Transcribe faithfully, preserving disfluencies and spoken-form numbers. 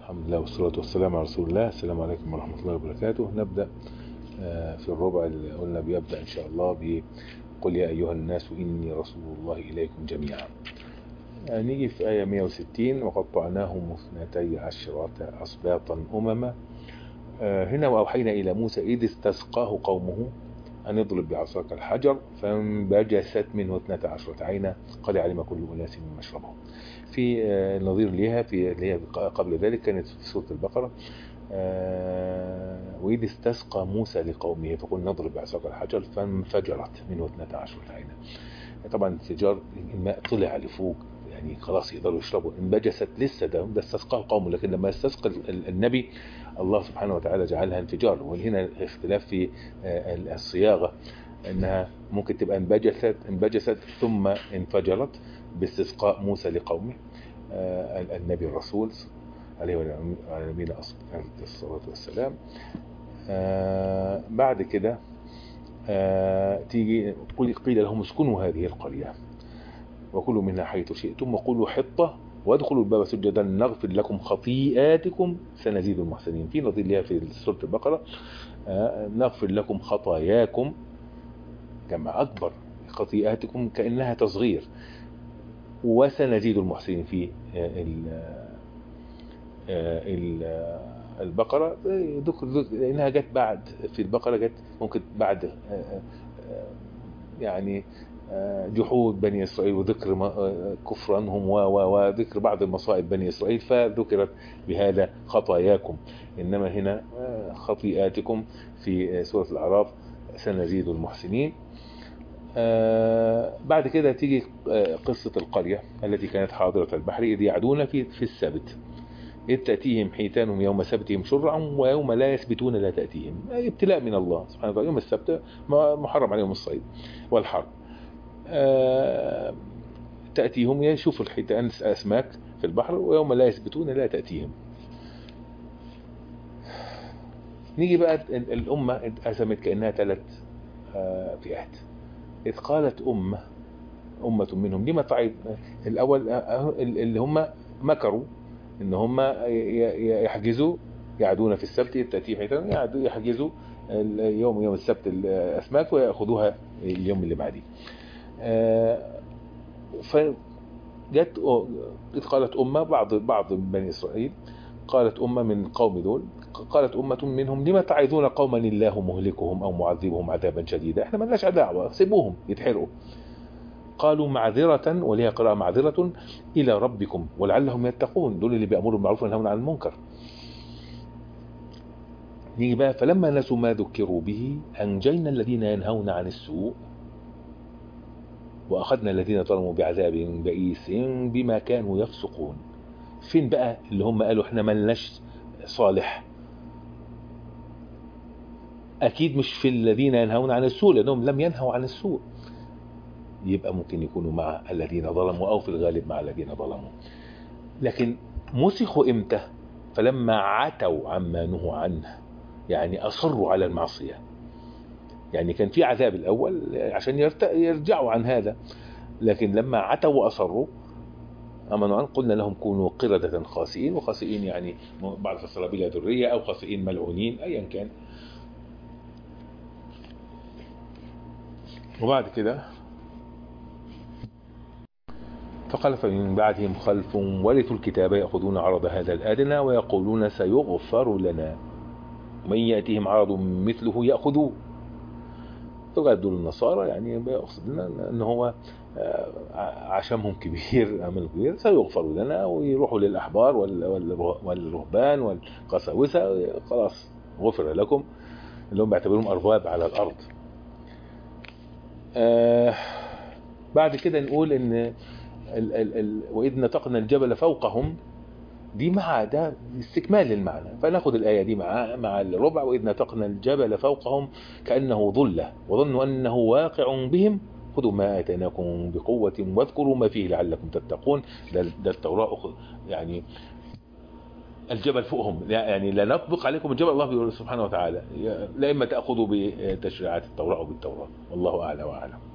الحمد لله والصلاة والسلام على رسول الله. السلام عليكم ورحمة الله وبركاته. نبدأ في الربع اللي قلنا بيبدأ إن شاء الله بقل يا أيها الناس إني رسول الله إليكم جميعا. نيجي في آية مئة وستين وقطعناهم اثنتي عشرة أسباطا أمما. هنا وأوحينا إلى موسى إذ استسقاه قومه أن يضرب بعصاك الحجر فانبجست منه اثنتا عشرة عينا قد علم كل أناس مشربهم. في نظير لها في اللي هي قبل ذلك كانت في سورة البقرة وإذ استسقى موسى لقومه فقل نضرب بعصاك الحجر فانفجرت منه اثنتا عشرة عينا. طبعا انفجار الماء طلع لفوق، يعني خلاص يقدروا يشربوا. انبجست لسه ده ده استسقاه قومه، لكن لما استسقى النبي الله سبحانه وتعالى جعلها انفجار. وهنا اختلاف في الصياغة، انها ممكن تبقى انبجست انبجست ثم انفجرت باستسقاء موسى لقومه النبي الرسول عليه وعلى نبينا الصلاة والسلام. بعد كده تيجي قيل لهم اسكنوا هذه القرية وكلوا منها حيث شئتم وقولوا حطة وادخلوا الباب سجدا نغفر لكم خطيئاتكم سنزيد المحسنين. في نظير لها في سورة البقرة نغفر لكم خطاياكم جمع أكبر، خطيئاتكم كأنها تصغير، وسنزيد المحسنين في البقرة. ذكر لأنها جت بعد في البقرة، جت ممكن بعد يعني جحود بني إسرائيل وذكر كفرانهم وذكر بعض المصائب بني إسرائيل، فذكرت بهذا خطاياكم. إنما هنا خطيئاتكم في سورة الأعراف سنزيد المحسنين. بعد كده تيجي قصة القرية التي كانت حاضرة البحر إذ يعدون في في السبت إذ تأتيهم حيتانهم يوم سبتهم شرعا ويوم لا يسبتون لا تأتيهم. ابتلاء من الله سبحانه وتعالى. يوم السبت محرم عليهم الصيد والحرب. أه تأتيهم يشوفوا الحيتان أسماك في البحر، ويوم لا يسبتون لا تأتيهم. نيجي بقى الأمة اتقسمت كأنها ثلاث أه فئات. إذ قالت أمة أمة منهم لما تعيد. الأول اللي هم مكروا إن هم يحجزوا يعدون في السبت تأتيهم حيتان يحجزوا يوم يوم السبت الأسماك ويأخذوها اليوم اللي بعديه. فجت إذ قالت أمة بعض بعض بني إسرائيل قالت أمة من قوم دول قالت أمة منهم لما تعظون قوما الله مهلكهم أو معذبهم عذابا شديدا. احنا ما لناش دعوة، سيبوهم يتحرقوا. قالوا معذرة، وليها قراءة معذرة إلى ربكم ولعلهم يتقون. دول اللي بيأمروا بالمعروف وينهون عن المنكر. نيجي بقى فلما نسوا ما ذكروا به أنجينا الذين ينهون عن السوء وأخذنا الذين ظلموا بعذاب بئيس بما كانوا يفسقون. فين بقى اللي هم قالوا احنا ملناش صالح؟ أكيد مش في الذين ينهون عن السوء، لأنهم لم ينهوا عن السوء. يبقى ممكن يكونوا مع الذين ظلموا أو في الغالب مع الذين ظلموا. لكن مسخوا إمتى؟ فلما عتوا عما نهوا عنه، يعني أصروا على المعصية. يعني كان في عذاب الأول عشان يرجعوا عن هذا، لكن لما عتوا وأصروا أمنوا عنه قلنا لهم كونوا قردة خاسئين. وخاسئين يعني بعض الفسر بلا ذرية أو خاسئين ملعونين أيا كان. وبعد كده فخلف من بعدهم خلف ورثوا الكتاب يأخذون عرض هذا الأدنى ويقولون سيغفر لنا ومن يأتيهم عرض مثله يأخذوه. فقال دول النصارى يعني بيقصد لنا ان هو عشمهم كبير امل كبير سيغفر لنا، ويروحوا للاحبار والرهبان والقساوسه خلاص غفر لكم، اللي هم بيعتبرهم ارباب على الارض. آه بعد كده نقول ان ال ال ال واذ نطقنا الجبل فوقهم، دي مع ده استكمال للمعنى. فناخد الآية دي مع مع الربع وإذ نطقنا الجبل فوقهم كأنه ظلة وظنوا أنه واقع بهم خذوا ما آتيناكم بقوة واذكروا ما فيه لعلكم تتقون. ده, ده التوراة يعني الجبل فوقهم، يعني لا نطبق عليكم الجبل. الله بيقول سبحانه وتعالى لا إما تأخذوا بتشريعات التوراة أو بالتوراة. والله أعلى وأعلم.